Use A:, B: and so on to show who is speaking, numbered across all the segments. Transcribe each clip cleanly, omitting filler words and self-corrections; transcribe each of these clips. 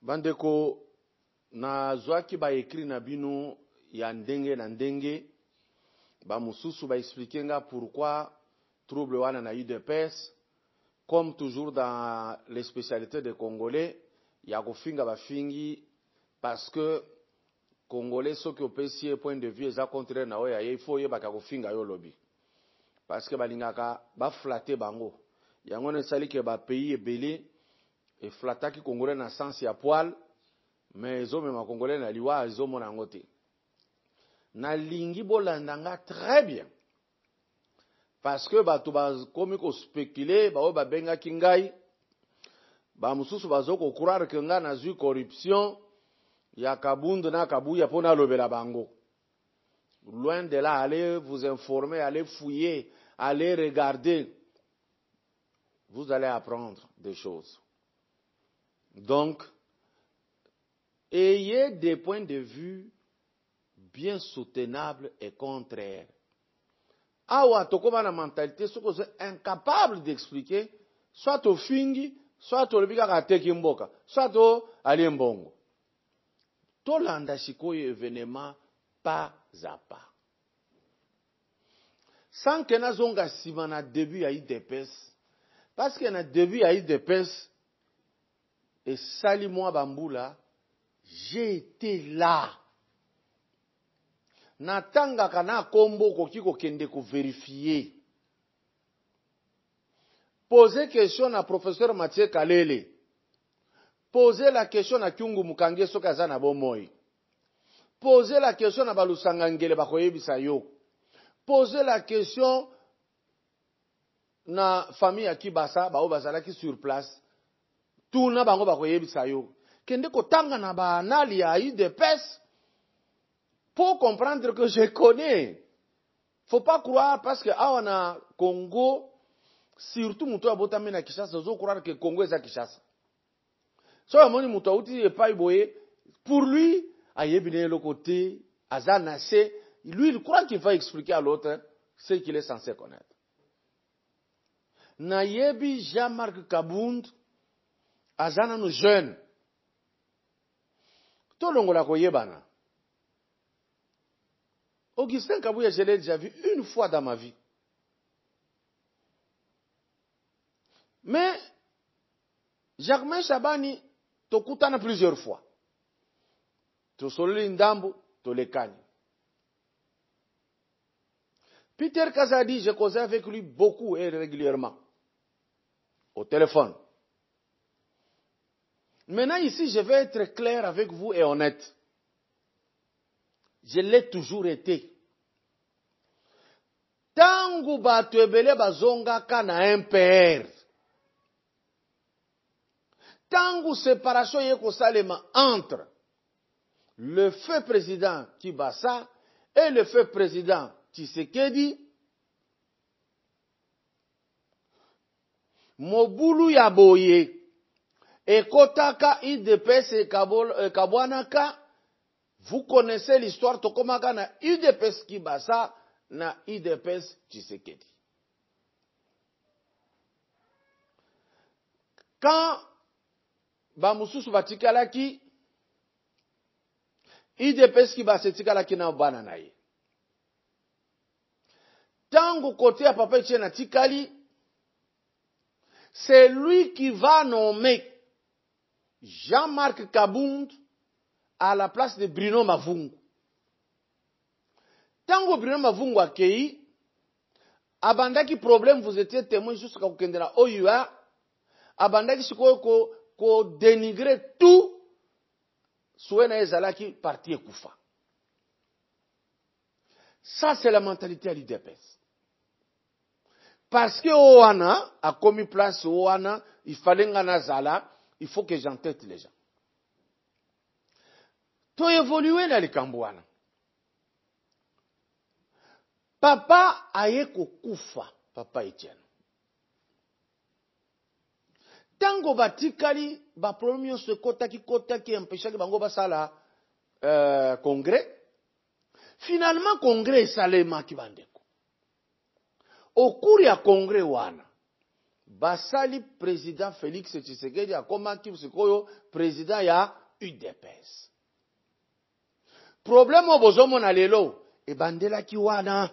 A: Bandeko na zwaki ba écrit na bino ya ndenge na ndenge ba mususu ba expliquer nga pourquoi trouble wana na UDPS. Comme toujours dans les spécialités des Congolais, il y a kofinga ba fingi parce que Congolais ceux qui opesi point de vue eza contraire na oya il faut yeba ka kofinga yo lobby parce que balingaka ba flatter bango yango ne sali ke ba pays ebele et flataki Congolais na sens ya poil mais zo même Congolais na liwa zo mona ngote na lingi bolandanga très bien parce que bato ba komi ko spéculer ba benga kingai ba mususu bazoko croire que nga na zui corruption ya Kabundu na Kabuya pona lobela bango. Loin de là, allez vous informer, allez fouiller, allez regarder. Vous allez apprendre des choses. Donc, ayez des points de vue bien soutenables et contraires. Awa tokoma na mentalité, ce que vous êtes incapable d'expliquer, soit au fingi, soit au lebika kateki mboka, soit au aliembongo. Tolanda sikoyo événement pas à pas. Sans que na zonga sima na début ya IDPS, parce que na début ya IDPS, et sali moi bambula, j'ai été là. Na tanga kana kombo koki kokende ko vérifier. Poser question na professeur Mathieu Kalele. Posez la question à Kyungu Mukange sokaza na bomoi. Posez la question à Balusanga Ngele bakoyebisa yo. Posez la question na famille à Kibasa ba bazalaki sur place. Tuna bango bakoyebisa yo. Kende ko tanga na ba anali ya UDPS pour comprendre que je connais. Faut pas croire parce que awana Congo surtout muto abotame na Kinshasa zo croire que Congo est à Kinshasa. So amoni muto uti epai boye pour lui ayebine le côté azanaché lui il croit qu'il va expliquer à l'autre ce qu'il est censé connaître. Nayebi Jean-Marc Kabund azana no jeune to longola koyebana. Augustin Kabuya, je l'ai déjà vu une fois dans ma vie. Mais Jacques Chabani tokutana plusieurs fois. Tosololi ndambo, tolekani. Peter Kazadi, je causais avec lui beaucoup et régulièrement. Au téléphone. Maintenant ici, je vais être clair avec vous et honnête. Je l'ai toujours été. Tangu batwebele bazonga kana MPR. Tangu séparation yeko salema entre le feu président Kibasa et le feu président Tshisekedi, Mobulu Yaboye, Ekotaka IDPS et Kabwanaka, vous connaissez l'histoire tokomaka na IDPS Kibasa na IDPS Tshisekedi. Quand Bamususu batikalaki, IDPS Kibasa tikalaki na bana na ye. Tango côté à papa Etienne Tikali, c'est lui qui va nommer Jean-Marc Kabund à la place de Bruno Mavungu. Tango Bruno Mavungu akei, abandaki problème, vous étiez témoin jusqu'à Okendela Oyua, abandaki sikoyo ko dénigrer tout, souena ezalaki parti ekufa. Ça c'est la mentalité à l'UDPS. Parce que Oana a commis place Oana, il fallait Nganazala, il faut que j'entête les gens. To évoluer dans les Kambouana. Papa ayeko kufa, papa Etienne. Tango batikali, ba premier se kota ki empêcha ki bango basala congrès. Finalement congrès salema ki bandeko. Au cours ya congrès wana, basali président Félix Tshisekedi akomaki sikoyo président ya UDPS. Problème au bozomo na lelo, et bandela ki wana.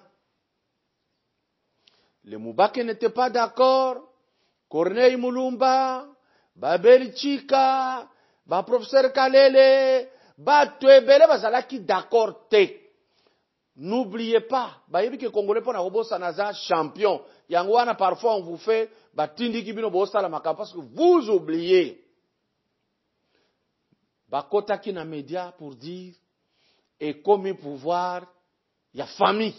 A: Les Moubake n'étaient pas d'accord. Corneille Moulumba, Babel Chika, professeur Kalele, Tuebele bazalaki d'accord te. N'oubliez pas, bayebi que Congolais pona obosa naza champion. Yangwana parfois on vous fait batindi kibino bosa la makambo parce que vous oubliez. Bakota ki na média pour dire et comme pouvoir y a famille.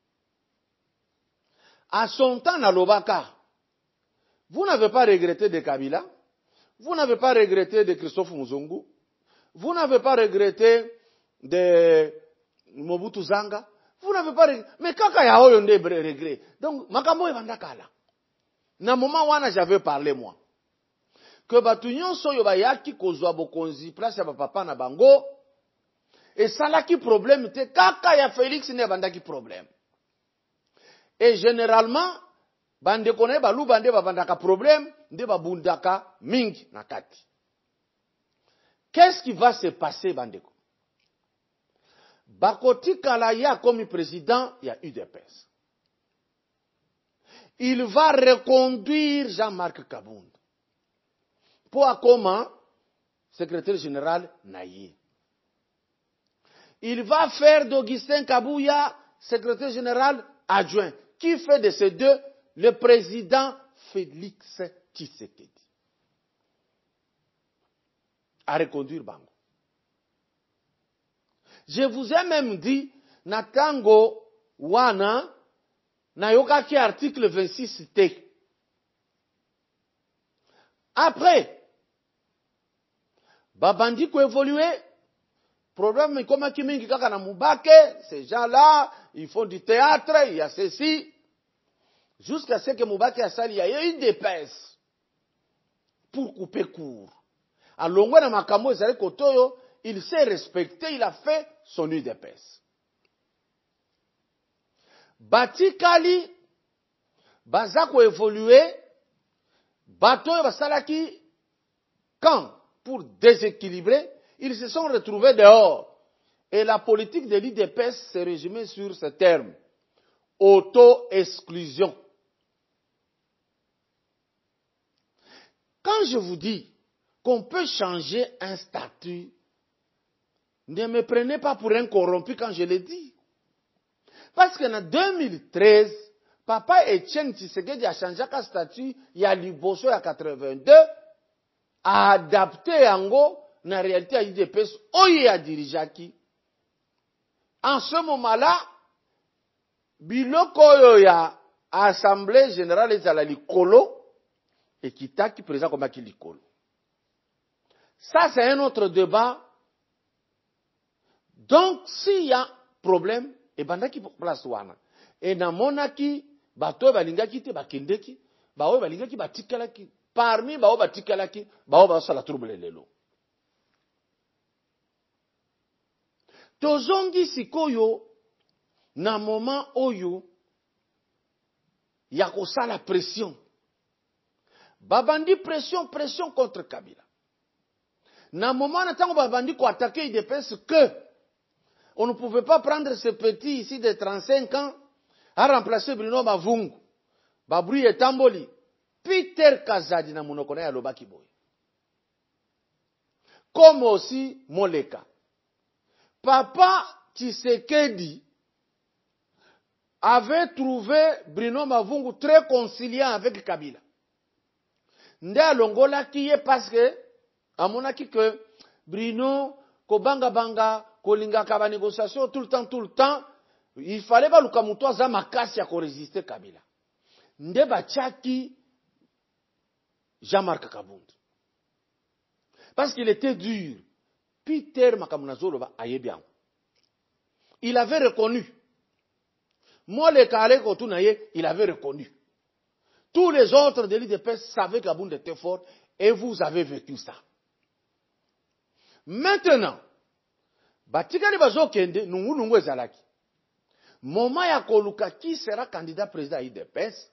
A: À son temps na Lobaka, vous n'avez pas regretté de Kabila, vous n'avez pas regretté de Christophe Muzungu, vous n'avez pas regretté de Mobutu Zanga, vous n'avez pas regretté, mais kaka ya oyo nde regret. Donc makambo ebanda kala. Na moment wana j'avais parlé moi que batu nyonso yo bayaki kozwa bokonzi place ya papa na bango et salaki problème te kaka ya Félix ne bandaki problème. Et généralement bande kone balu bande babandaka problème nde babundaka mingi na kati. Qu'est-ce qui va se passer bandeko? Bakoti Kalaya comme président, il y a UDPS. Il va reconduire Jean-Marc Kabound. Pour comment? Secrétaire général Naïe. Il va faire d'Augustin Kabouya secrétaire général adjoint. Qui fait de ces deux le président Félix Tshisekedi? À reconduire Bango. Je vous ai même dit, Natango Wana, Nayoka qui article 26 T. Après, Babandi ko évolué, problème comme Kimingi Kaka na Moubake, ces gens-là, ils font du théâtre, il y a ceci. Jusqu'à ce que Moubake a sali, il y a eu des pèses pour couper court. À Longwe na Makamo, Kotoyo, il s'est respecté, il a fait son UDPS. Batikali, Bazako évolué, Batoyo Basalaki, quand, pour déséquilibrer, ils se sont retrouvés dehors. Et la politique de l'UDPS se résumait sur ce terme. Auto-exclusion. Quand je vous dis qu'on peut changer un statut, ne me prenez pas pour un corrompu quand je le dis. Parce qu'en 2013, Papa Etienne Tshisekedi a changé un statut, il y a Liboso il y a 82, a adapté Ango, na réalité à l'UDPS, oye a dirijaki. En ce moment-là, biloko oyo ya Assemblée générale ezala likolo, et kitaki présent comme aki likolo. Ça, c'est un autre débat. Donc, s'il y a problème, et bandaki place wana. Et namonaki, bato balingaki te bakendeki, baoy balingaki batikalaki. Parmi baoy batikalaki, baoy basala trouble lelo. Tozongi sikoyo, na moment oyo, ya kosala pression. Babandi pression contre Kabila. Na moment na tango babandi ko attaquer UDPS que on ne pouvait pas prendre ce petit ici de 35 ans à remplacer Bruno Mavungu. Babri et Tamboli. Peter Kazadi na monoko na ya lobaki boy. Comme aussi Moleka. Papa Tshisekedi avait trouvé Bruno Mavungu très conciliant avec Kabila. Nde alongola kiye parce que amonaki que Bruno kobanga kolinga ka ba négociation tout le temps, il fallait ba luka muto aza makasi ya ko résister Kabila. Nde bachaki Jean-Marc Kabound. Parce qu'il était dur. Peter Makamunazolo ba ayebian. Il avait reconnu. Moi le kale kotunaye, il avait reconnu. Tous les autres de l'UDPS savaient que Kabound était fort et vous avez vécu ça. Maintenant, batikali bazokende nungu ezalaki. Moma ya koluka qui sera candidat président à UDPS,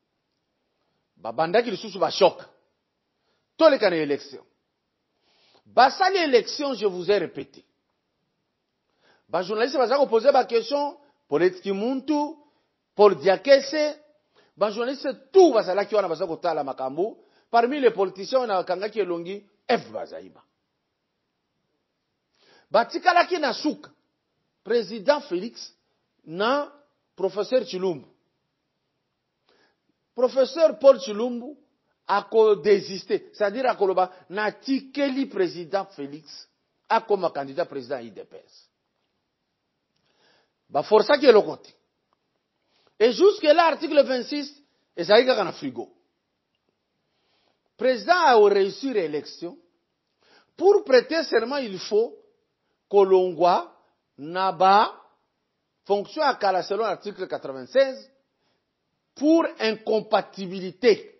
A: babandaki lisusu ba choc. Toleka na élection. Basa l'élection, je vous ai répété. Ba journaliste va poser la question pour Etiki Muntu, pour Diakese, ba journaliste tout va là qui on a besoin de la makambo. Parmi les politiciens on a kanga qui elongi F bazaiba. Batikala ki na souka président Félix na professeur Chilumbu. Professeur Paul Chilumbu a désisté, c'est-à-dire a koloba na tikeli président Félix a comme candidat président IDPS. Ba força qui est le côté. Et jusque là article 26 et ça y est dans frigo. Président a réussi l'élection. Pour prêter serment, il faut que l'ongwa naba fonction à Kala selon l'article 96 pour incompatibilité.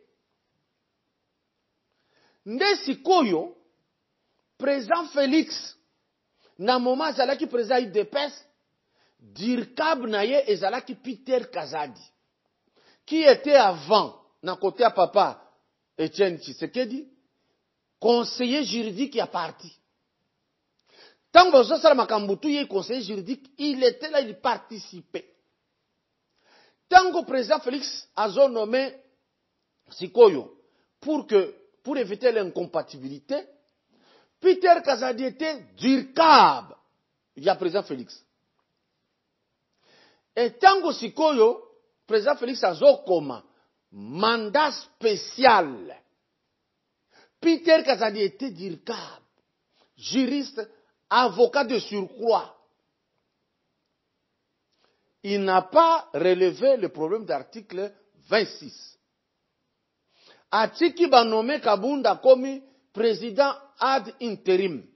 A: Nde sikoyo, président Félix, na moment zalaki président IDPS, Dirkab naye ezalaki Peter Kazadi, qui était avant, na côté à papa Etienne Tshisekedi, conseiller juridique à parti. Tant que ça makambutu yé conseiller juridique, il était là, il participait. Tant que président Félix a nommé Sikoyo pour éviter l'incompatibilité, Peter Kazadi était Dirkab, il y a président Félix. Et tant que Sikoyo, président Félix a comme mandat spécial. Peter Kazadi était Dirkab, juriste, avocat de surcroît. Il n'a pas relevé le problème d'article 26. Atiki ba nommé Kabunda comme président ad interim.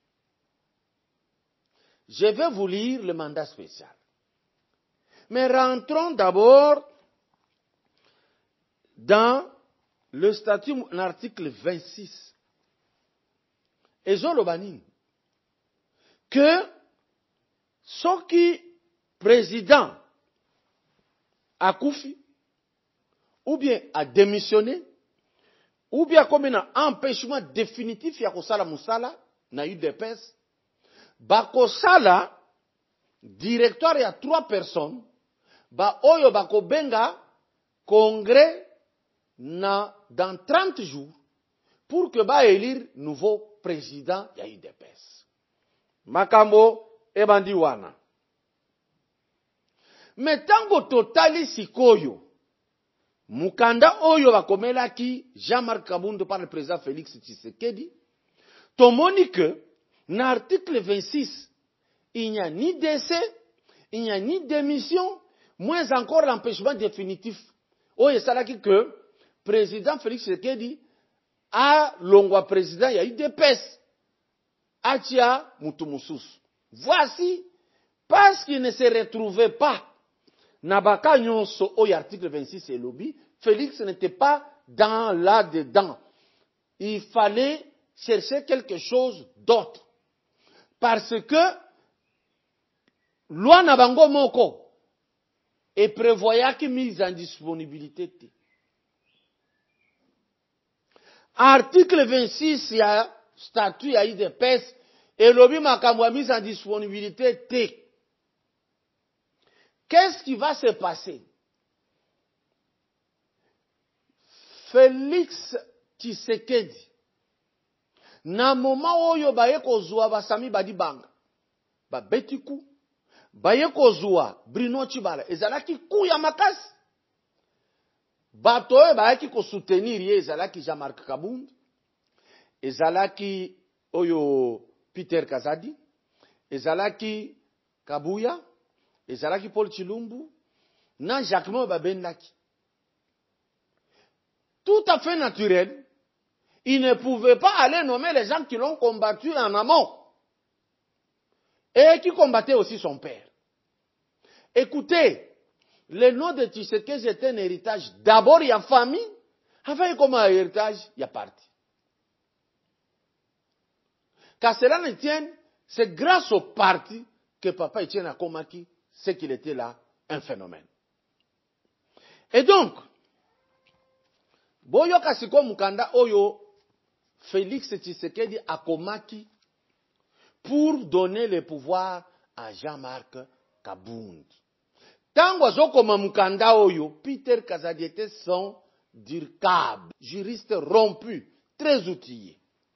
A: Je vais vous lire le mandat spécial. Mais rentrons d'abord dans le statut, l'article 26. Et Jean Lobanin, que ce qui président a koufi, ou bien a démissionné, ou bien comme un empêchement définitif, ya kosala musala, na UDPS, bakosala, directoire, il y a 3 personnes, ba oyo bako benga, congrès, dans 30 jours, pour que ba élire nouveau président ya UDPS. Makambo ebandi wana. Mais tango totali sikoyo, mukanda oyo bakomelaki Jean-Marc Kabunda par le président Félix Tshisekedi, tomoni que, dans l'article 26, il n'y a ni décès, il n'y a ni démission, moins encore l'empêchement définitif. Oyo salaki que, président Félix Tshisekedi a longwa président ya UDPS. Atia Mutumusus. Voici, parce qu'il ne se retrouvait pas, Nabaka Nyonso, au article 26 et lobby, Félix n'était pas dans là-dedans. Il fallait chercher quelque chose d'autre. Parce que, loi Nabango Moko, et prévoyait qu'il mise en disponibilité. Article 26, il y a statut à IDPS et lobby makamwa mise en disponibilité T. Qu'est-ce qui va se passer? Félix Tshisekedi, na moment oyo baye kozwa basami badi banga, ba betiku, baye kozwa Bruno Chibala, ezalaki ku ya makasi. Bato oyo baye ki ko soutenir ye ezalaki Jean-Marc Kabunda, ezalaki oyo Peter Kazadi, ezalaki Kabuya, ezalaki Paul Chilumbu, na Jacquemont Babendaki. Tout à fait naturel, il ne pouvait pas aller nommer les gens qui l'ont combattu en amont et qui combattaient aussi son père. Écoutez, le nom de Tshisekedi était un héritage. D'abord, il y a famille, enfin, comme un héritage, il y a parti. Qu'à cela ne tienne, c'est grâce au parti que Papa Etienne a combattu, c'est qu'il était là, un phénomène. Et donc, Boyo Kasiko Mukanda Oyo, Félix Tshisekedi akomaki pour donner le pouvoir à Jean-Marc Kabound. Tango azokoma mukanda oyo, Peter Kazadi était son DIRCAB, juriste rompu, très outillé.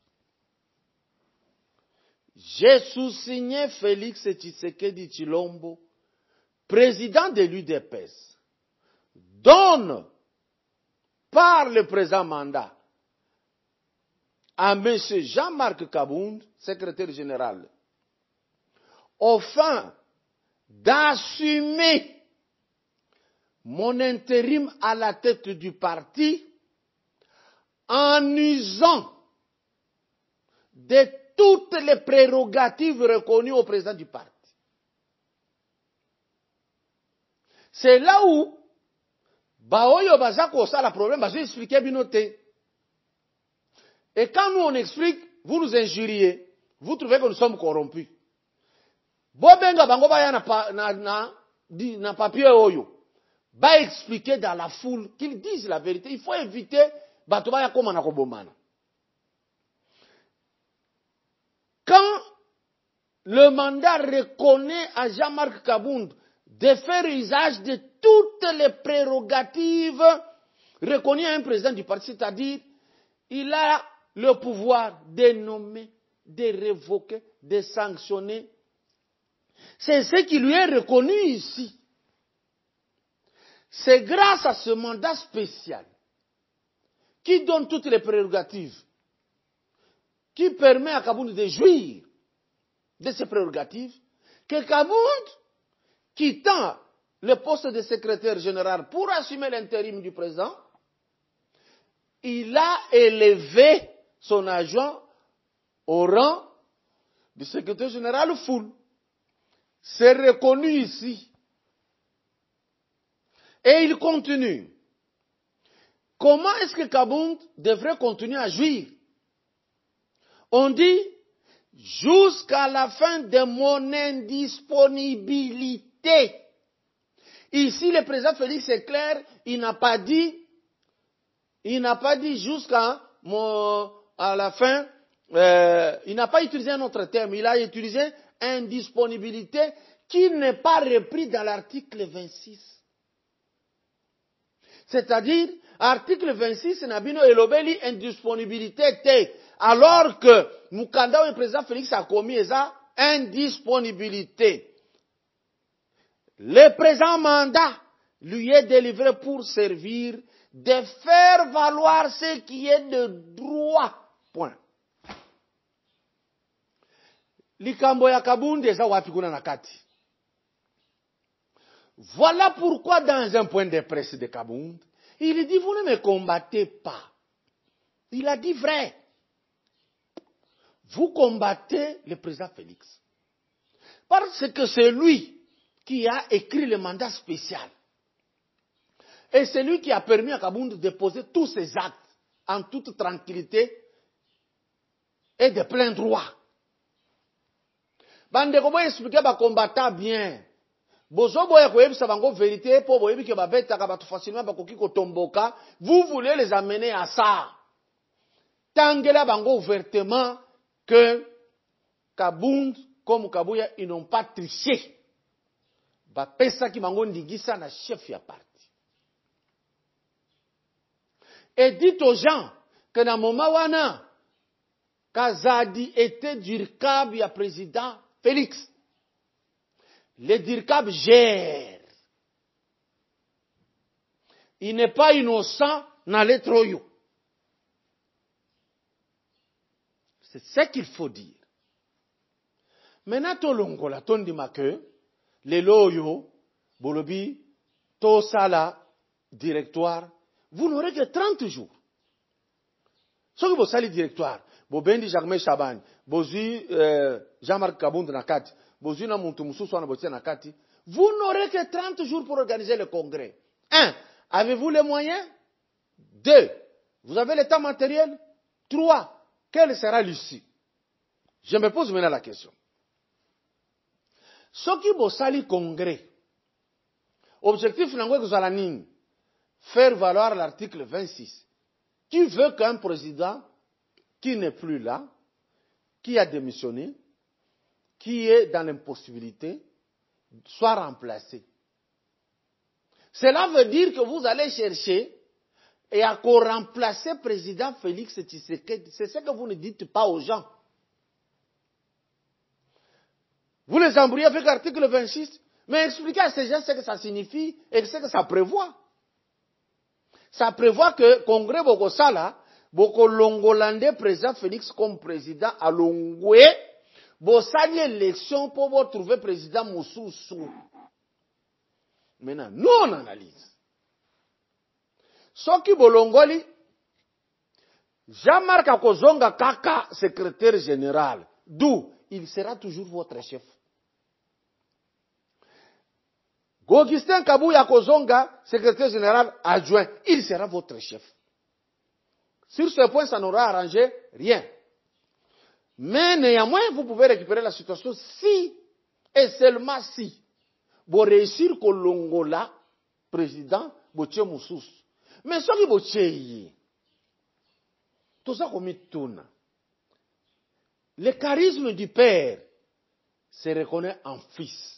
A: J'ai sous-signé Félix Tshisekedi Tshilombo, président de l'UDPS, donne par le présent mandat à M. Jean-Marc Kabound, secrétaire général, afin d'assumer mon intérim à la tête du parti en usant de toutes les prérogatives reconnues au président du parti. C'est là où Baoyo Bazako ça le problème, je vais expliquer binoté. Et quand nous on explique, vous nous injuriez, vous trouvez que nous sommes corrompus. Bobenga bango ba ya na papier oyo. Ba expliquer dans la foule qu'ils disent la vérité. Il faut éviter bato ba ya koma na kobomana. Quand le mandat reconnaît à Jean-Marc Kabound de faire usage de toutes les prérogatives reconnues à un président du parti, c'est-à-dire, il a le pouvoir de nommer, de révoquer, de sanctionner. C'est ce qui lui est reconnu ici. C'est grâce à ce mandat spécial qui donne toutes les prérogatives, qui permet à Kabound de jouir de ces prérogatives, que Kabound, quittant le poste de secrétaire général pour assumer l'intérim du président, il a élevé son agent au rang de secrétaire général full. C'est reconnu ici. Et il continue. Comment est-ce que Kabound devrait continuer à jouir? On dit, jusqu'à la fin de mon indisponibilité. Ici, le président Félix est clair, il n'a pas dit jusqu'à la fin, il n'a pas utilisé un autre terme, il a utilisé indisponibilité qui n'est pas repris dans l'article 26. C'est-à-dire, article 26, Nabino Elobeli, indisponibilité T. Alors que Mukanda, le président Félix a commis ça, indisponibilité. Le présent mandat lui est délivré pour servir de faire valoir ce qui est de droit. Point. Likambo ya Kabound eza wapi kuna na kati. Voilà pourquoi dans un point de presse de Kabound, il dit, vous ne me combattez pas. Il a dit vrai. Vous combattez le président Félix. Parce que c'est lui qui a écrit le mandat spécial. Et c'est lui qui a permis à Kabound de poser tous ses actes en toute tranquillité et de plein droit. Bande ko boye expliquer ba combattant bien. Bozo boye ko yebisa bango vérité po boye bi ke ba beta ka ba tout facilement ba koki ko tomboka, vous voulez les amener à ça. Tangela bango ouvertement que Kabound comme Kabuya ils n'ont pas triché. Ba pesa ki bango ndigisa na chef ya parti. Et dites aux gens que dans moment wana Kazadi était DIRCAB ya président Félix. Le DIRCAB gère. Il n'est pas innocent dans les troyaux. C'est ce qu'il faut dire. Maintenant, tolongola, tondima que, les loyo, bolobi, tosala, directoire, vous n'aurez que 30 jours. Ce que vous salez directoire, bobendi Jacques Chaban, bozu Jean-Marc Kabound nakati, bozu na muntu mususu na botia nakati, vous n'aurez que 30 jours pour organiser le congrès. 1. Avez-vous les moyens? 2. Vous avez l'état matériel? 3. Quelle sera l'issue? Je me pose maintenant la question. Ce qui bosali congrès, objectif n'angwe kuzalanini, faire valoir l'article 26, qui veut qu'un président qui n'est plus là, qui a démissionné, qui est dans l'impossibilité, soit remplacé. Cela veut dire que vous allez chercher et à remplacer le président Félix Tshisekedi. C'est ce que vous ne dites pas aux gens. Vous les embrouillez avec l'article 26, mais expliquez à ces gens ce que ça signifie et ce que ça prévoit. Ça prévoit que le Congrès Bokosala, Bokolongolande président Félix comme président à Longwe, Bossali élection pour vous trouver président Moussoussou. Maintenant, nous on analyse. Soki Bolongoli, Jean-Marc Akozonga Kaka, secrétaire général, d'où il sera toujours votre chef. Augustin Kabouya Kozonga, secrétaire général adjoint, il sera votre chef. Sur ce point, ça n'aura arrangé rien. Mais néanmoins, vous pouvez récupérer la situation si, et seulement si, vous réussissez que l'Ongola, président, Boche Moussous. Mais ce qui Boche, tout ça comme il tourne. Le charisme du père se reconnaît en fils.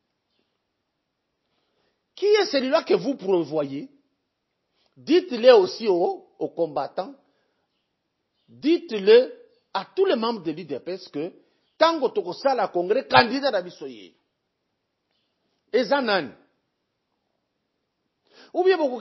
A: Qui est celui-là que vous prévoyez? Dites-le aussi aux combattants. Dites-le à tous les membres de l'IDPS que tant que tu as la congrès, candidat d'Abisoye. Et Zanan. Ou bien vous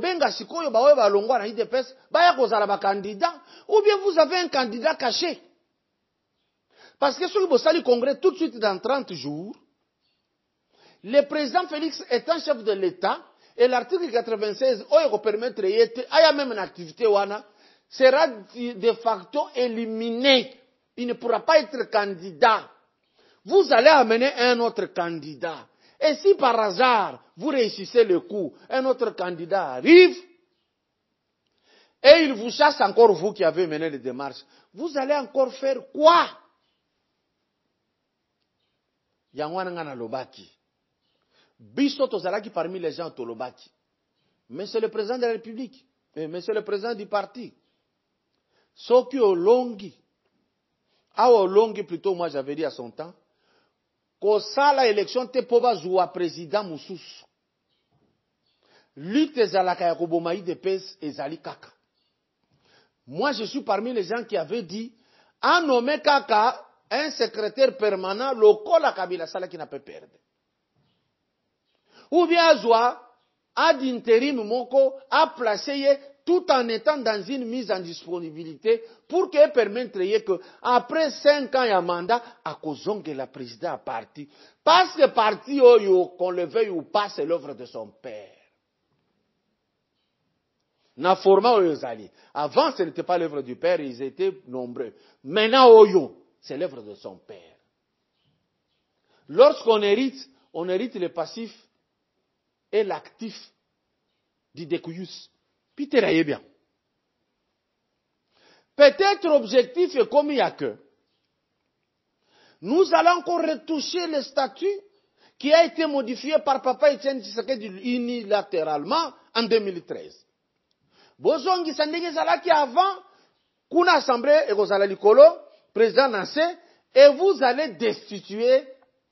A: avez un candidat caché. Parce que si vous avez le congrès tout de suite dans 30 jours, le président Félix étant chef de l'État, et l'article 96, il permettre il y a même une activité sera de facto éliminé. Il ne pourra pas être candidat. Vous allez amener un autre candidat. Et si par hasard, vous réussissez le coup, un autre candidat arrive, et il vous chasse encore vous qui avez mené les démarches, vous allez encore faire quoi? Yangwana Lobaki. Biso tozalaki parmi les gens Tolobaki. Mais c'est le président de la République. Mais c'est le président du parti. Soki Olongi. Olongi plutôt, moi j'avais dit à son temps. Kosala élection te poba zoua président Moussous. Lutte ezalaka ya kobomaï de pes ezali kaka. Moi je suis parmi les gens qui avaient dit, a nommé kaka un secrétaire permanent, lokola Kabila Sala qui n'a pas perdu. Ou bien Azoua, a d'intérim Moko, a placé tout en étant dans une mise en disponibilité pour qu'elle permette que, après 5 ans, il y a un mandat, à cause que la présidente a parti. Parce que parti, qu'on le veuille ou pas, c'est l'œuvre de son père. Na forma Oyozali. Avant, ce n'était pas l'œuvre du père, ils étaient nombreux. Maintenant, Oyo, c'est l'œuvre de son père. Lorsqu'on hérite, on hérite le passif et l'actif du découyus. Peter aye bien. Peut-être objectif est comme il y a que. Nous allons encore retoucher le statut qui a été modifié par Papa Etienne Tshisekedi unilatéralement en 2013. Bozongi Sandenge Zalaki avant, kuna assemblée et Gozala Likolo, président Nassé, et vous allez destituer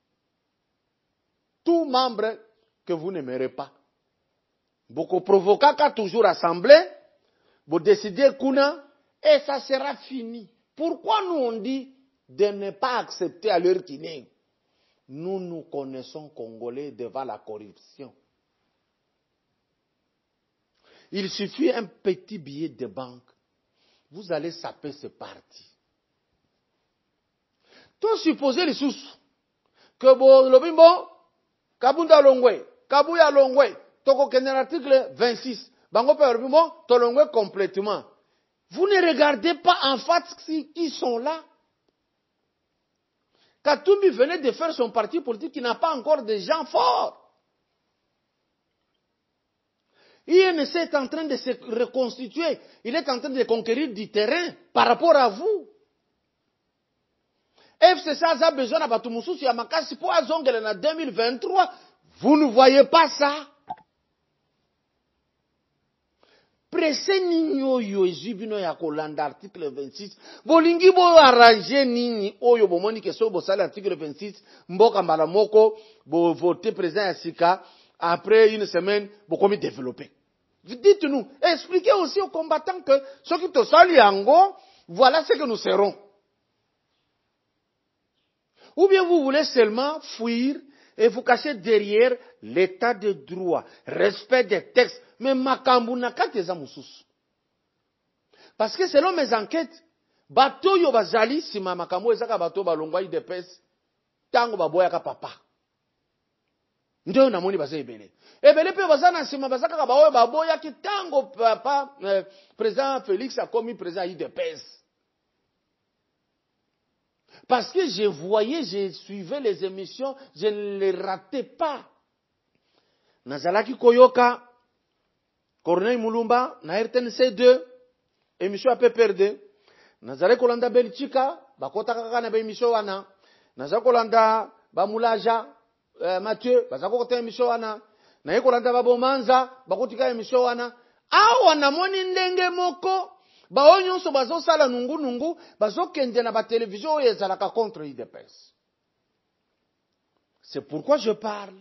A: tout membre que vous n'aimerez pas. Beaucoup provoquer toujours assemblée, vous décidez kuna, et ça sera fini. Pourquoi nous on dit de ne pas accepter à l'heure qu'il est? Nous nous connaissons Congolais devant la corruption. Il suffit un petit billet de banque. Vous allez saper ce parti. Tout supposer les sous. Que bon, le bimbo, Kabunda Longwe, Kabuya Longwe, Toko Kenen article 26, Bango Père Tolongwe complètement. Vous ne regardez pas en fait qui sont là. Katumbi venait de faire son parti politique qui n'a pas encore de gens forts. INC est en train de se reconstituer. Il est en train de conquérir du terrain par rapport à vous. FCC a besoin de Batumoussou sur Yamakasi pour Azongel en 2023. Vous ne voyez pas ça. Pressé nini oyo ezibino ya kolanda article 26. Bolingi bo arranger nini oyo bomoni ke so bo sala article 26 mboka mbala moko bo voter président ya sika après une semaine bo komi développer. Dites-nous, expliquez aussi aux combattants que ceux qui te saluent yango, voilà ce que nous serons. Ou bien vous voulez seulement fuir et vous cacher derrière l'état de droit, respect des textes. Mais makambu na kateza mususu. Parce que selon mes enquêtes, bato yo bazali sima makambu ezaka bato balongwa IDPS tango baboya ka papa. Ndio na moni bazai ebele. Ebele pe bazana sima bazaka ka baoya baboya ki tango papa président Félix a commis président IDPS. Parce que je voyais, je suivais les émissions, je ne les ratais pas. Nazalaki koyoka Corneille Mulumba, na RTNC 2, émission à PPRD. Nazare Kolanda Belchika, bakota kaka na émission wana. Nazare Kolanda Bamulaja, Mathieu, bazako kota émission wana. Na Kolanda Babomanza, bakotika émission wana. Awa na moni ndenge moko, bao nyonso bazo sala nungu, bazo kende na ba télévision ezalaka contre IDPS. C'est pourquoi je parle.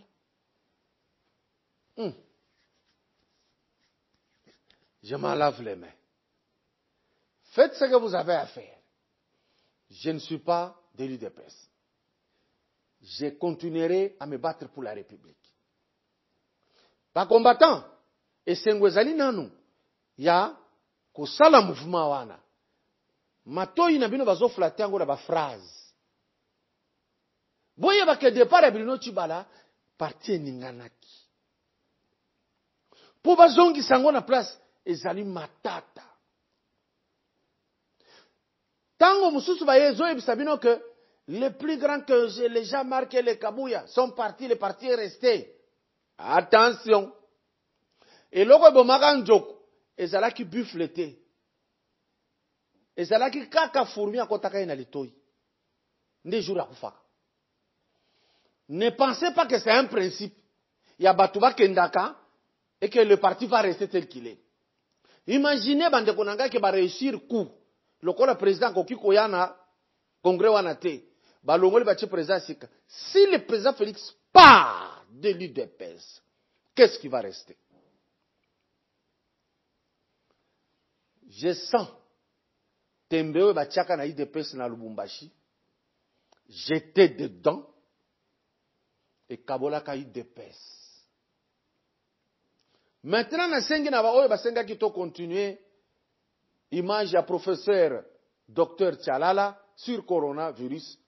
A: Je m'en lave les mains. Faites ce que vous avez à faire. Je ne suis pas de l'UDPS. Je continuerai à me battre pour la République. Pas combattant. Et sengwezali nanu. Ya kusala mouvement wana. Matoi na bino bazo flatter yango na ba phrase. Boye ba ke départ ya bino chibala parti eninganaki. Po bazongi sango na place ezali matata. Tango mususu bayezo ebisa bino que les plus grands que les Jean-Marc et les Kabouya sont partis, les partis restés. Attention. Et loko bomaka njoko ezalaki buffleté. Ezalaki kaka fourmi akotaka ina litoi. Nde jour akufaka. Ne pensez pas que c'est un principe. Ya batuba kendaka et que le parti va rester tel qu'il est. Imaginez bande konanga ke ba réussir coup. Lokola président koki koyana congrès wana te. Ba longoli ba président sika. Si le président Félix part de l'UDPS, qu'est-ce qui va rester? Je sens Tembewe ba tchaka na UDPS na Lubumbashi. J'étais dedans et Kabola ka UDPS. Maintenant, na sengi na baoye basenga kito continuer image ya professeur Dr Tchalala sur coronavirus.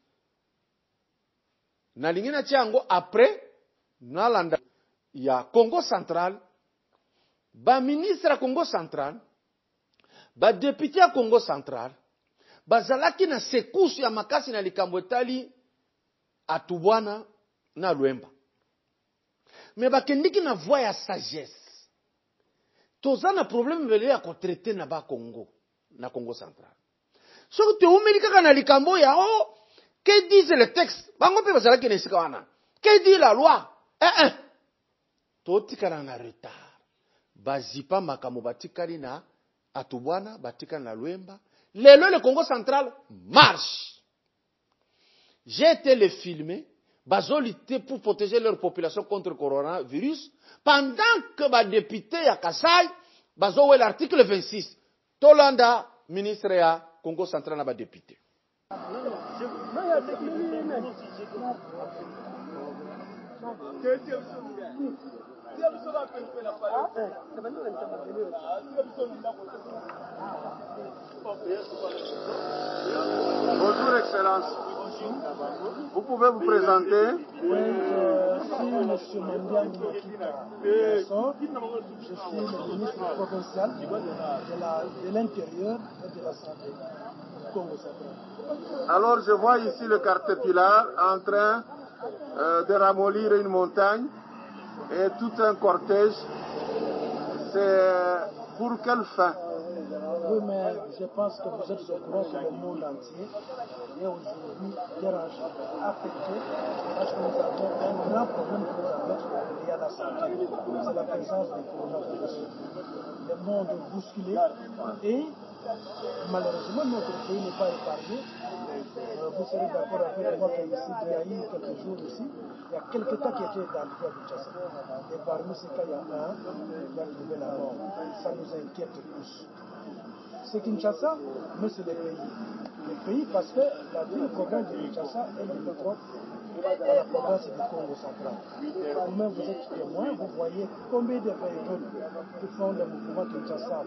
A: Na lingina tiango après na landa ya Congo central, ba ministre Congo central, ba député à Congo central, ba zalaki na sekousu ya makasi na likambo etali atubwana na Luemba. Mais ba kendiki na voix ya sagesse. Toza na problème vele ya ko traiter na ba Congo, na Congo central. So te umeli kaka na likambo ya que disent les textes? Bango pe bazala kene sika wana. Que dit la loi? Totikana na retard. Bazipa makambo batikali na atubwana, batikali na Luemba. Lelo le Congo central marche. J'ai été le filmer. Bazo lutter pour protéger leur population contre le coronavirus. Pendant que ba député ya Kasai, bazo oué l'article 26. Tolanda, ministre ya Congo central na ba député.
B: Bonjour Excellence. Vous pouvez vous présenter?
C: Si M. Mandiang je suis le ministre provincial de l'Intérieur et de la Santé du Congo central.
B: Alors je vois ici le Caterpillar en train de ramollir une montagne et tout un cortège. C'est pour quelle fin?
C: Oui, mais je pense que vous êtes au courant que le monde entier est aujourd'hui dérangé, affecté, parce que nous avons un grand problème que nous avons lié à la santé. C'est la présence du coronavirus. Le monde est bousculé et malheureusement notre pays n'est pas épargné. Vous serez d'accord avec moi qu'ici, il y a eu quelques jours ici, il y a quelques cas qui étaient identifiés à Kinshasa. Et parmi ces cas, il y a un qui a trouvé la mort. Ça nous inquiète tous. C'est Kinshasa, mais c'est le pays. Le pays parce que la ville province de Kinshasa est limitrophe à la province du Congo central. Vous-même, vous êtes témoin, vous voyez combien de véhicules qui font le mouvement Kinshasa,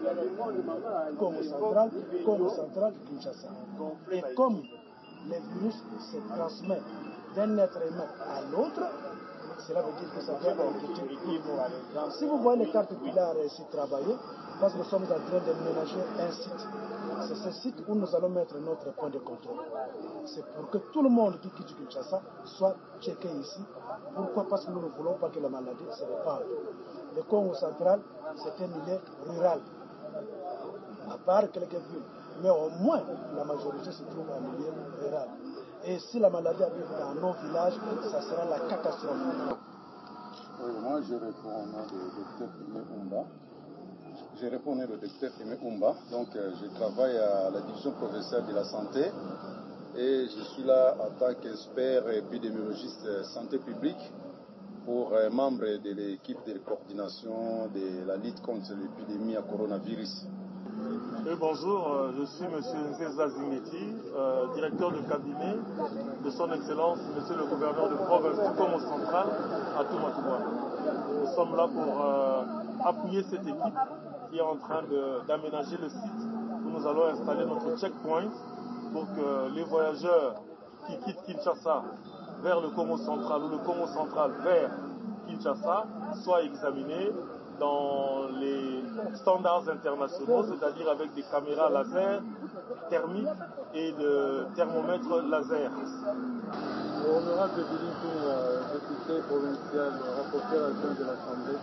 C: Congo central, Kinshasa. Et comme le virus se transmet d'un être humain à l'autre, cela veut dire que ça doit inquiéter tout le monde. Si vous voyez les cartes pilares ici travailler, parce que nous sommes en train de ménager un site. C'est ce site où nous allons mettre notre point de contrôle. C'est pour que tout le monde qui quitte Kinshasa soit checké ici. Pourquoi? Parce que nous ne voulons pas que la maladie se répande. Le Congo central, c'est un milieu rural, à part quelques villes. Mais au moins, la majorité se trouve en milieu rural. Et si la maladie arrive dans nos villages, ça sera la catastrophe.
D: Oui, moi je réponds au nom du docteur Aimé Oumba. Je réponds au nom du docteur Aimé Oumba. Donc je travaille à la division provinciale de la santé et je suis là en tant qu'expert épidémiologiste santé publique pour membre de l'équipe de coordination de la lutte contre l'épidémie à coronavirus.
E: Et bonjour, je suis M. Nzeza Zingeti, directeur de cabinet de son Excellence, M. le gouverneur de province du Congo central, à Toumatouma. Nous sommes là pour appuyer cette équipe qui est en train d'aménager le site où nous allons installer notre checkpoint pour que les voyageurs qui quittent Kinshasa vers le Congo central ou le Congo central vers Kinshasa soient examinés dans les standards internationaux, c'est-à-dire avec des caméras laser, thermiques et de thermomètres laser.
F: Honorable Bilinkou, député provincial, rapporteur adjoint de l'Assemblée.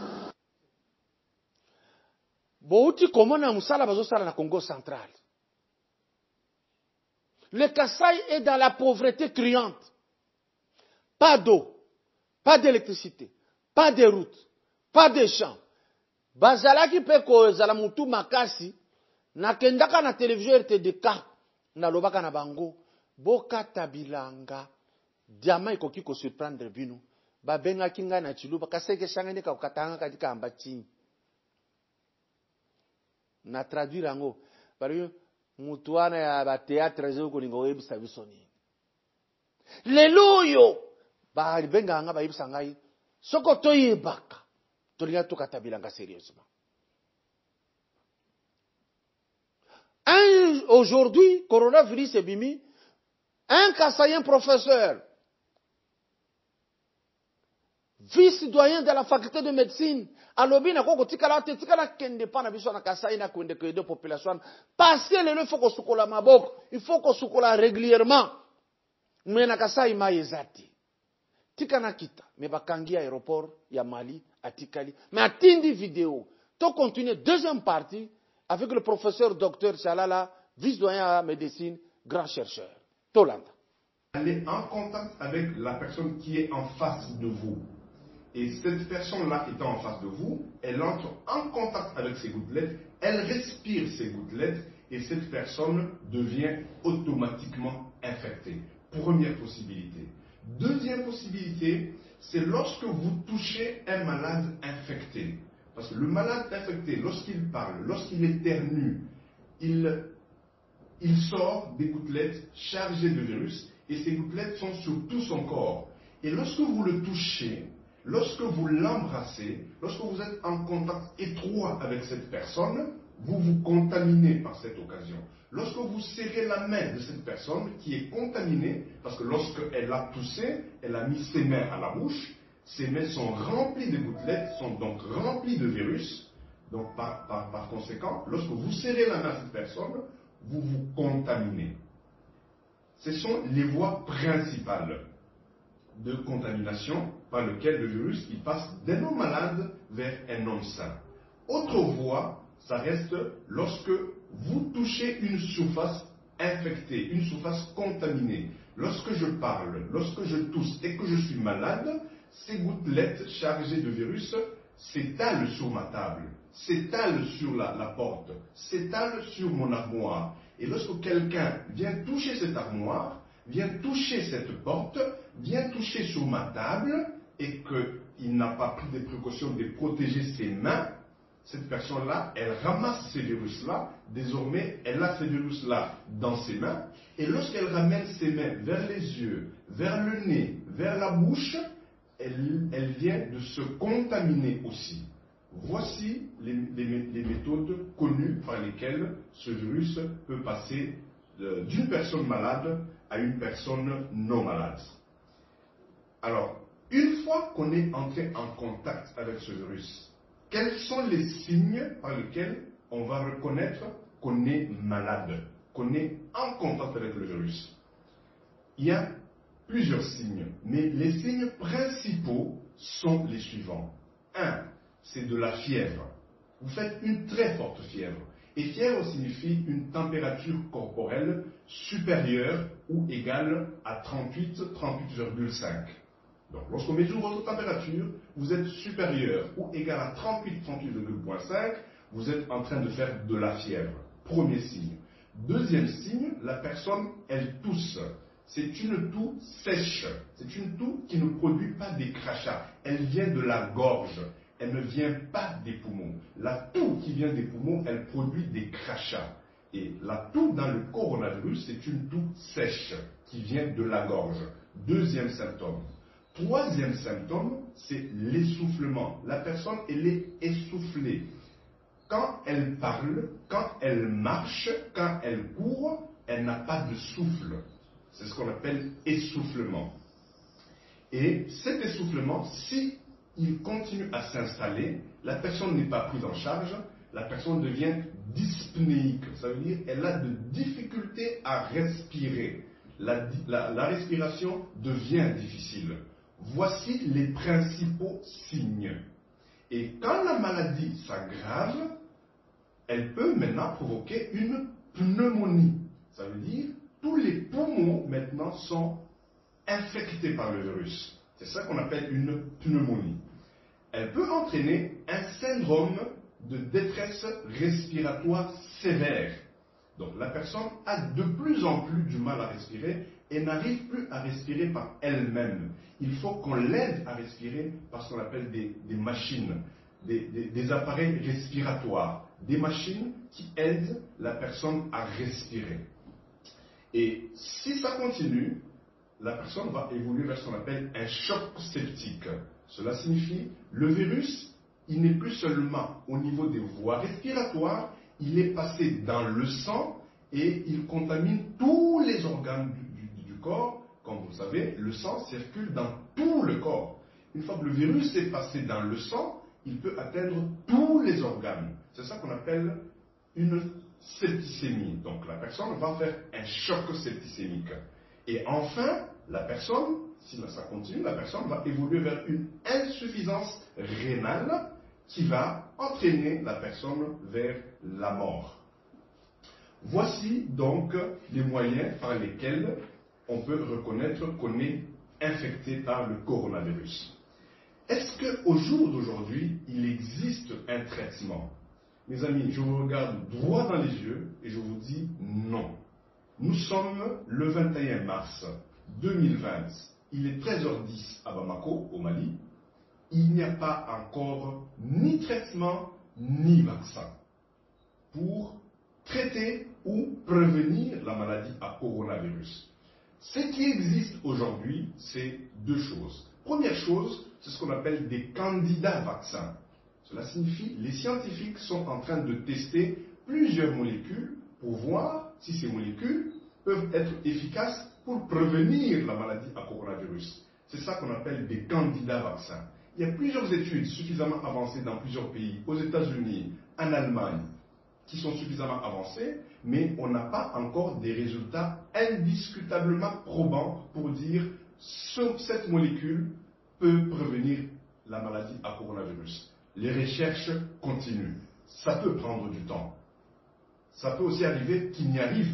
A: Bouti komona musala bazosala na Congo central. Le Kasaï est dans la pauvreté criante. Pas d'eau, pas d'électricité, pas de routes, pas de champs. Bazalaki pe ko zala mutu makasi na kendaka na télévision RTDK na lobaka na bango boka tabilanga diama ikoki ko surprendre bino babenga kinga na chiluba kaseke shangane ka katanga kadika ambachini na traduire yango bari mutu wana ya ba théâtre zo ko lingo webisa bisoni leluyo ba benga nga ba yibisa ngai soko toyebaka tolinga tukatabilanga sérieusement. Aujourd'hui, coronavirus est bimi, un Kassaïen professeur, vice-doyen de la faculté de médecine, à l'obina koko tikala kende pa na biso na Kassaï na kwende de population, parce que il faut qu'on sukola maboko, il faut qu'on sukola régulièrement. Mais na Kassaï ma ezati. Tikana kita, me bakangi aéroport ya Mali, atikali, mais atindi vidéo. To continuer deuxième partie avec le professeur docteur Chalala, vice-doyen à médecine, grand chercheur. Tolanda.
G: Allez en contact avec la personne qui est en face de vous. Et cette personne-là étant en face de vous, elle entre en contact avec ces gouttelettes, elle respire ces gouttelettes et cette personne devient automatiquement infectée. Première possibilité. Deuxième possibilité, c'est lorsque vous touchez un malade infecté. Parce que le malade infecté, lorsqu'il parle, lorsqu'il éternue, il sort des gouttelettes chargées de virus et ces gouttelettes sont sur tout son corps. Et lorsque vous le touchez, lorsque vous l'embrassez, lorsque vous êtes en contact étroit avec cette personne, vous vous contaminez par cette occasion. Lorsque vous serrez la main de cette personne qui est contaminée, parce que lorsqu'elle a toussé, elle a mis ses mains à la bouche, ses mains sont remplies de gouttelettes, sont donc remplies de virus. Donc par conséquent, lorsque vous serrez la main de cette personne, vous vous contaminez. Ce sont les voies principales de contamination par lesquelles le virus il passe d'un homme malade vers un homme sain. Autre voie, ça reste lorsque vous touchez une surface infectée, une surface contaminée. Lorsque je parle, lorsque je tousse et que je suis malade, ces gouttelettes chargées de virus s'étalent sur ma table, s'étalent sur la porte, s'étalent sur mon armoire. Et lorsque quelqu'un vient toucher cette armoire, vient toucher cette porte, vient toucher sur ma table, et qu'il n'a pas pris des précautions de protéger ses mains, cette personne-là, elle ramasse ces virus-là. Désormais, elle a ces virus-là dans ses mains. Et lorsqu'elle ramène ses mains vers les yeux, vers le nez, vers la bouche, elle vient de se contaminer aussi. Voici les méthodes connues par lesquelles ce virus peut passer d'une personne malade à une personne non malade. Alors, une fois qu'on est entré en contact avec ce virus, quels sont les signes par lesquels on va reconnaître qu'on est malade, qu'on est en contact avec le virus? Il y a plusieurs signes, mais les signes principaux sont les suivants. 1, c'est de la fièvre. Vous faites une très forte fièvre. Et fièvre signifie une température corporelle supérieure ou égale à 38,5. Donc, lorsqu'on mesure votre température, vous êtes supérieur ou égal à 38,5, vous êtes en train de faire de la fièvre. Premier signe. Deuxième signe, la personne, elle tousse. C'est une toux sèche. C'est une toux qui ne produit pas des crachats. Elle vient de la gorge. Elle ne vient pas des poumons. La toux qui vient des poumons, elle produit des crachats. Et la toux dans le coronavirus, c'est une toux sèche qui vient de la gorge. Deuxième symptôme. Troisième symptôme, c'est l'essoufflement. La personne, elle est essoufflée. Quand elle parle, quand elle marche, quand elle court, elle n'a pas de souffle. C'est ce qu'on appelle essoufflement. Et cet essoufflement, si il continue à s'installer, la personne n'est pas prise en charge, la personne devient dyspnéique. Ça veut dire qu'elle a de difficultés à respirer. La respiration devient difficile. Voici les principaux signes. Et quand la maladie s'aggrave, elle peut maintenant provoquer une pneumonie. Ça veut dire que tous les poumons maintenant sont infectés par le virus. C'est ça qu'on appelle une pneumonie. Elle peut entraîner un syndrome de détresse respiratoire sévère. Donc la personne a de plus en plus du mal à respirer et n'arrive plus à respirer par elle-même. Il faut qu'on l'aide à respirer par ce qu'on appelle des machines, des appareils respiratoires, des machines qui aident la personne à respirer. Et si ça continue, la personne va évoluer vers ce qu'on appelle un choc septique. Cela signifie le virus, il n'est plus seulement au niveau des voies respiratoires, il est passé dans le sang et il contamine tous les organes du corps. Comme vous savez, le sang circule dans tout le corps. Une fois que le virus est passé dans le sang, il peut atteindre tous les organes. C'est ça qu'on appelle une septicémie. Donc la personne va faire un choc septicémique. Et enfin, la personne, si ça continue, la personne va évoluer vers une insuffisance rénale qui va entraîner la personne vers la mort. Voici donc les moyens par lesquels on peut reconnaître qu'on est infecté par le coronavirus. Est-ce qu'au jour d'aujourd'hui, il existe un traitement? Mes amis, je vous regarde droit dans les yeux et je vous dis non. Nous sommes le 21 mars 2020. Il est 13h10 à Bamako, au Mali. Il n'y a pas encore ni traitement ni vaccin pour traiter ou prévenir la maladie à coronavirus. Ce qui existe aujourd'hui, c'est deux choses. Première chose, c'est ce qu'on appelle des candidats vaccins. Cela signifie que les scientifiques sont en train de tester plusieurs molécules pour voir si ces molécules peuvent être efficaces pour prévenir la maladie à coronavirus. C'est ça qu'on appelle des candidats vaccins. Il y a plusieurs études suffisamment avancées dans plusieurs pays, aux États-Unis, en Allemagne, qui sont suffisamment avancées, mais on n'a pas encore des résultats indiscutablement probants pour dire que cette molécule peut prévenir la maladie à coronavirus. Les recherches continuent. Ça peut prendre du temps. Ça peut aussi arriver qu'il n'y arrive pas.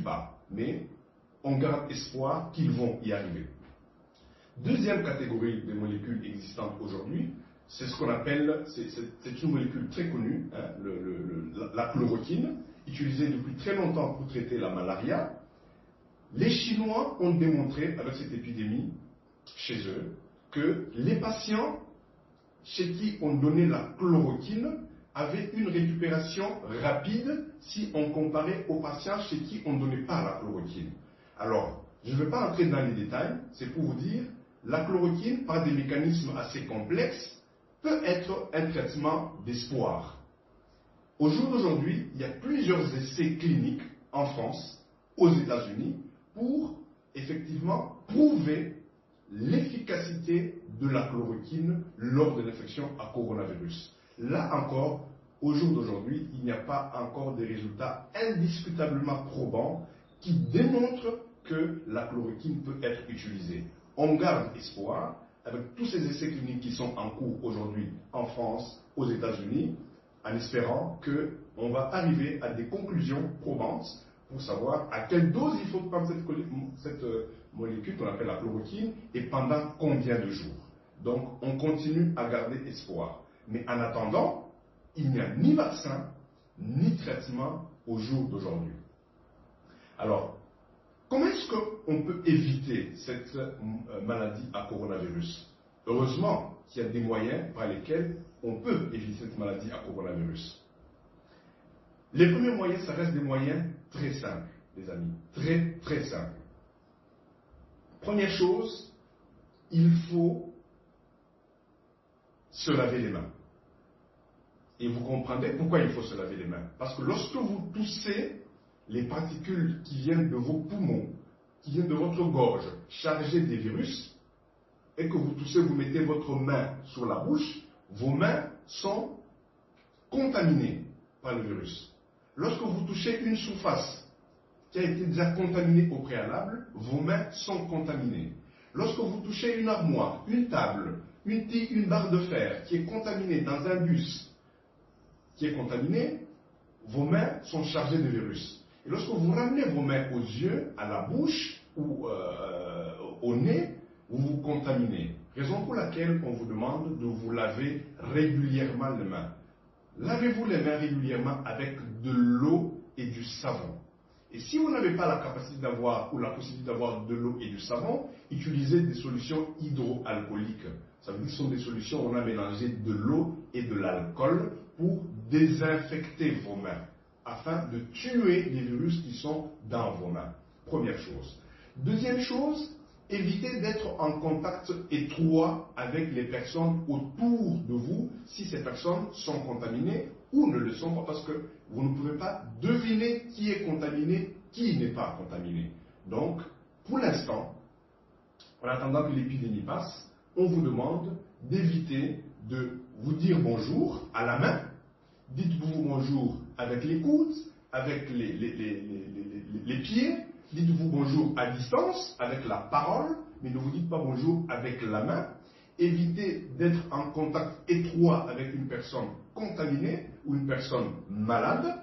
G: mais on garde espoir qu'ils vont y arriver. Deuxième catégorie de molécules existantes aujourd'hui, c'est ce qu'on appelle, c'est une molécule très connue, hein, la chloroquine, utilisée depuis très longtemps pour traiter la malaria. Les Chinois ont démontré, avec cette épidémie chez eux, que les patients chez qui on donnait la chloroquine avaient une récupération rapide si on comparait aux patients chez qui on ne donnait pas la chloroquine. Alors, je ne vais pas entrer dans les détails, c'est pour vous dire, la chloroquine, par des mécanismes assez complexes, peut être un traitement d'espoir. Au jour d'aujourd'hui, il y a plusieurs essais cliniques en France, aux États-Unis, pour effectivement prouver l'efficacité de la chloroquine lors de l'infection à coronavirus. Là encore, au jour d'aujourd'hui, il n'y a pas encore des résultats indiscutablement probants qui démontrent que la chloroquine peut être utilisée. On garde espoir avec tous ces essais cliniques qui sont en cours aujourd'hui en France, aux États-Unis, en espérant qu'on va arriver à des conclusions probantes pour savoir à quelle dose il faut prendre cette molécule qu'on appelle la chloroquine et pendant combien de jours. Donc on continue à garder espoir. Mais en attendant, il n'y a ni vaccin, ni traitement au jour d'aujourd'hui. Alors, comment est-ce qu'on peut éviter cette maladie à coronavirus? Heureusement qu'il y a des moyens par lesquels on peut éviter cette maladie à coronavirus. Les premiers moyens, ça reste des moyens très simples, les amis. Très, très simples. Première chose, il faut se laver les mains. Et vous comprendrez pourquoi il faut se laver les mains. Parce que lorsque vous toussez, les particules qui viennent de vos poumons, qui viennent de votre gorge, chargées des virus, et que vous toussez, vous mettez votre main sur la bouche, vos mains sont contaminées par le virus. Lorsque vous touchez une surface qui a été déjà contaminée au préalable, vos mains sont contaminées. Lorsque vous touchez une armoire, une table, une barre de fer qui est contaminée dans un bus, qui est contaminé, vos mains sont chargées de virus. Et lorsque vous ramenez vos mains aux yeux, à la bouche ou au nez, vous vous contaminez. Raison pour laquelle on vous demande de vous laver régulièrement les mains. Lavez-vous les mains régulièrement avec de l'eau et du savon. Et si vous n'avez pas la capacité d'avoir ou la possibilité d'avoir de l'eau et du savon, utilisez des solutions hydroalcooliques. Ça veut dire que ce sont des solutions où on a mélangé de l'eau et de l'alcool pour désinfecter vos mains, afin de tuer les virus qui sont dans vos mains. Première chose. Deuxième chose, évitez d'être en contact étroit avec les personnes autour de vous si ces personnes sont contaminées ou ne le sont pas, parce que vous ne pouvez pas deviner qui est contaminé, qui n'est pas contaminé. Donc, pour l'instant, en attendant que l'épidémie passe, on vous demande d'éviter de vous dire bonjour à la main. Dites-vous bonjour avec les coudes, avec les pieds. Dites-vous bonjour à distance, avec la parole, mais ne vous dites pas bonjour avec la main. Évitez d'être en contact étroit avec une personne contaminée ou une personne malade.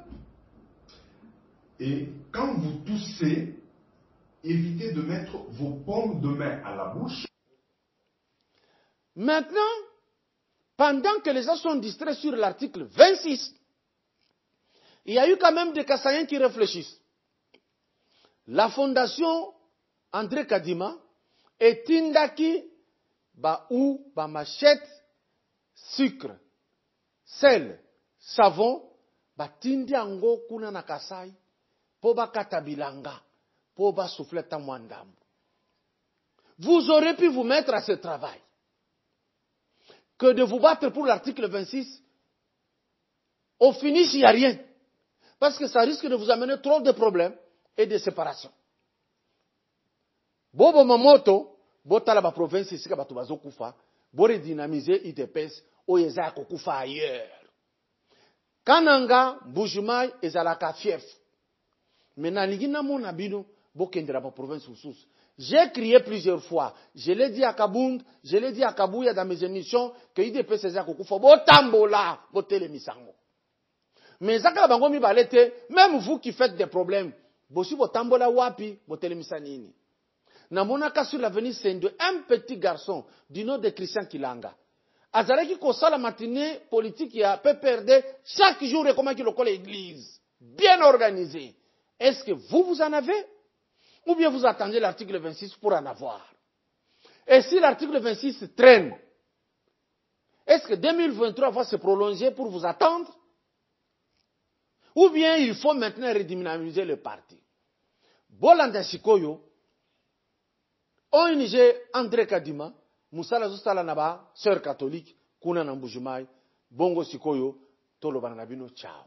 G: Et quand vous toussez, évitez de mettre vos paumes de main à la bouche.
A: Maintenant, pendant que les gens sont distraits sur l'article 26, il y a eu quand même des Kassaïens qui réfléchissent. La fondation André Kadima est Tindaki ou machette, sucre, sel, savon, tindi ango kuna na Kasai, po ba katabilanga, po ba souffleta mwandam. Vous aurez pu vous mettre à ce travail que de vous battre pour l'article 26. Au finish, il n'y a rien. Parce que ça risque de vous amener trop de problèmes et de séparation. Bobo Mamoto, botala ba province ici ka batu bazo kufa, bore dynamiser IDPS o yeza ko kufa ailleurs. Kananga, Mbujimai ezalaka fief. Maintenant lingina mona bino bokendera ba province sous. J'ai crié plusieurs fois. Je l'ai dit à Kabound, je l'ai dit à Kabouya dans mes émissions que IDPS ezalaka ko kufa botambola, botele misango. Mais Zaka Bango mi balete, même vous qui faites des problèmes, bosi botambola wapi botelemisa nini. Namonaka sur l'avenue Sendo, un petit garçon du nom de Christian Kilanga. Azareki kosala matinée politique ya PPRD chaque jour et comment qu'il colle l'église. Bien organisé. Est-ce que vous en avez? Ou bien vous attendez l'article 26 pour en avoir? Et si l'article 26 traîne, est-ce que 2023 va se prolonger pour vous attendre? Ou bien il faut maintenant redynamiser le parti? Bolanda Sikoyo, ONG André Kadima, Moussala Zoustala Naba, sœur catholique, Kuna Nambujumai, Bongo Sikoyo, Tolo Banabino, ciao.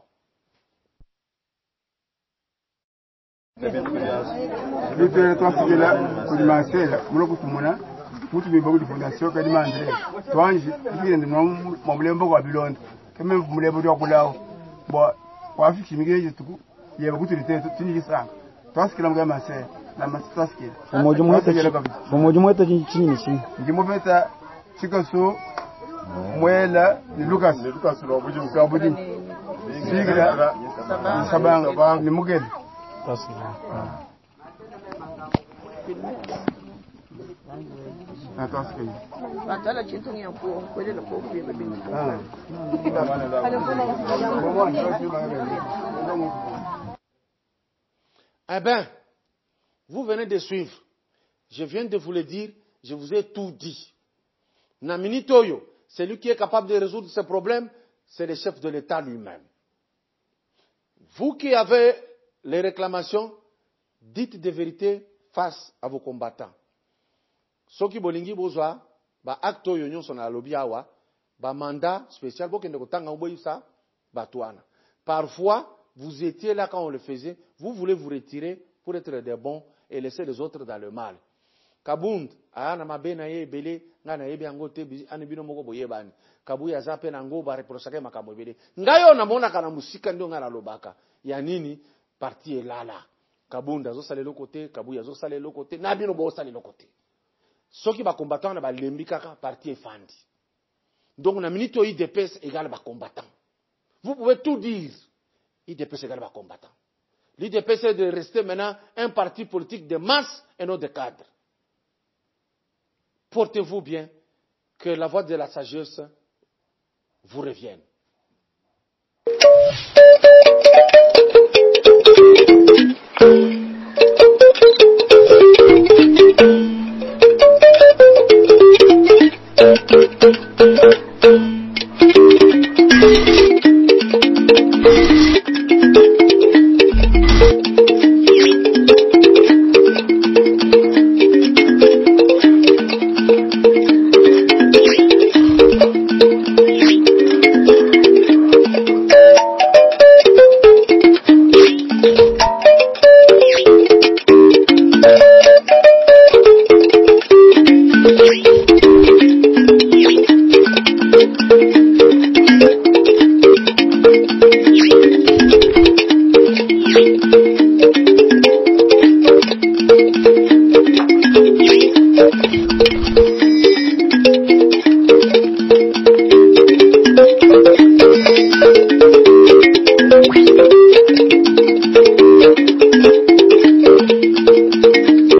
H: L'autre transport là, pour dimanche là, mon loco tumona, mutu bi beaucoup de fondation Kadima André. Toanji, il est non mon blé beaucoup à Bilon, quand même vous me beaucoup là. Bon, pour afficher migrer tout, il y a beaucoup de temps, tu dis ça. Toi ce que l'on gagne c'est la master skill.
I: Mojo chini chini.
H: Ngimo pesa chikaso mwela ni Lucas Lobudi. Sigira sabang ni mugel.
A: Eh bien, vous venez de suivre. Je viens de vous le dire, je vous ai tout dit. Namini Toyo, celui qui est capable de résoudre ces problèmes, c'est le chef de l'État lui-même. Vous qui avez les réclamations, dites des vérités face à vos combattants. Soki bolingi bozwa, ba acto yonyon son alobi awa, ba mandat spécial, bokende kotanga uboyisa, batouana. Parfois, vous étiez là quand on le faisait, vous voulez vous retirer pour être des bons et laisser les autres dans le mal. Kabund, ayana mabena ye bele, ngana yebe angote anibino moko boyebani. Kabu ya zape na ngo ba reprochake makambo bele. Ngayo namona kana musika ndio ngana lobaka. Ya nini parti elala. Kabunda zo sale lokote, kabu ya zo sale lokote, na bino bo sale lokote. Soki ba combattant na ba lembi kaka parti efandi. Donc na minute IDPS égale ba combattant. Vous pouvez tout dire. IDPS égale ba combattant. L'IDPS c'est de rester maintenant un parti politique de masse et non de cadre. Portez-vous bien, que la voix de la sagesse vous revienne.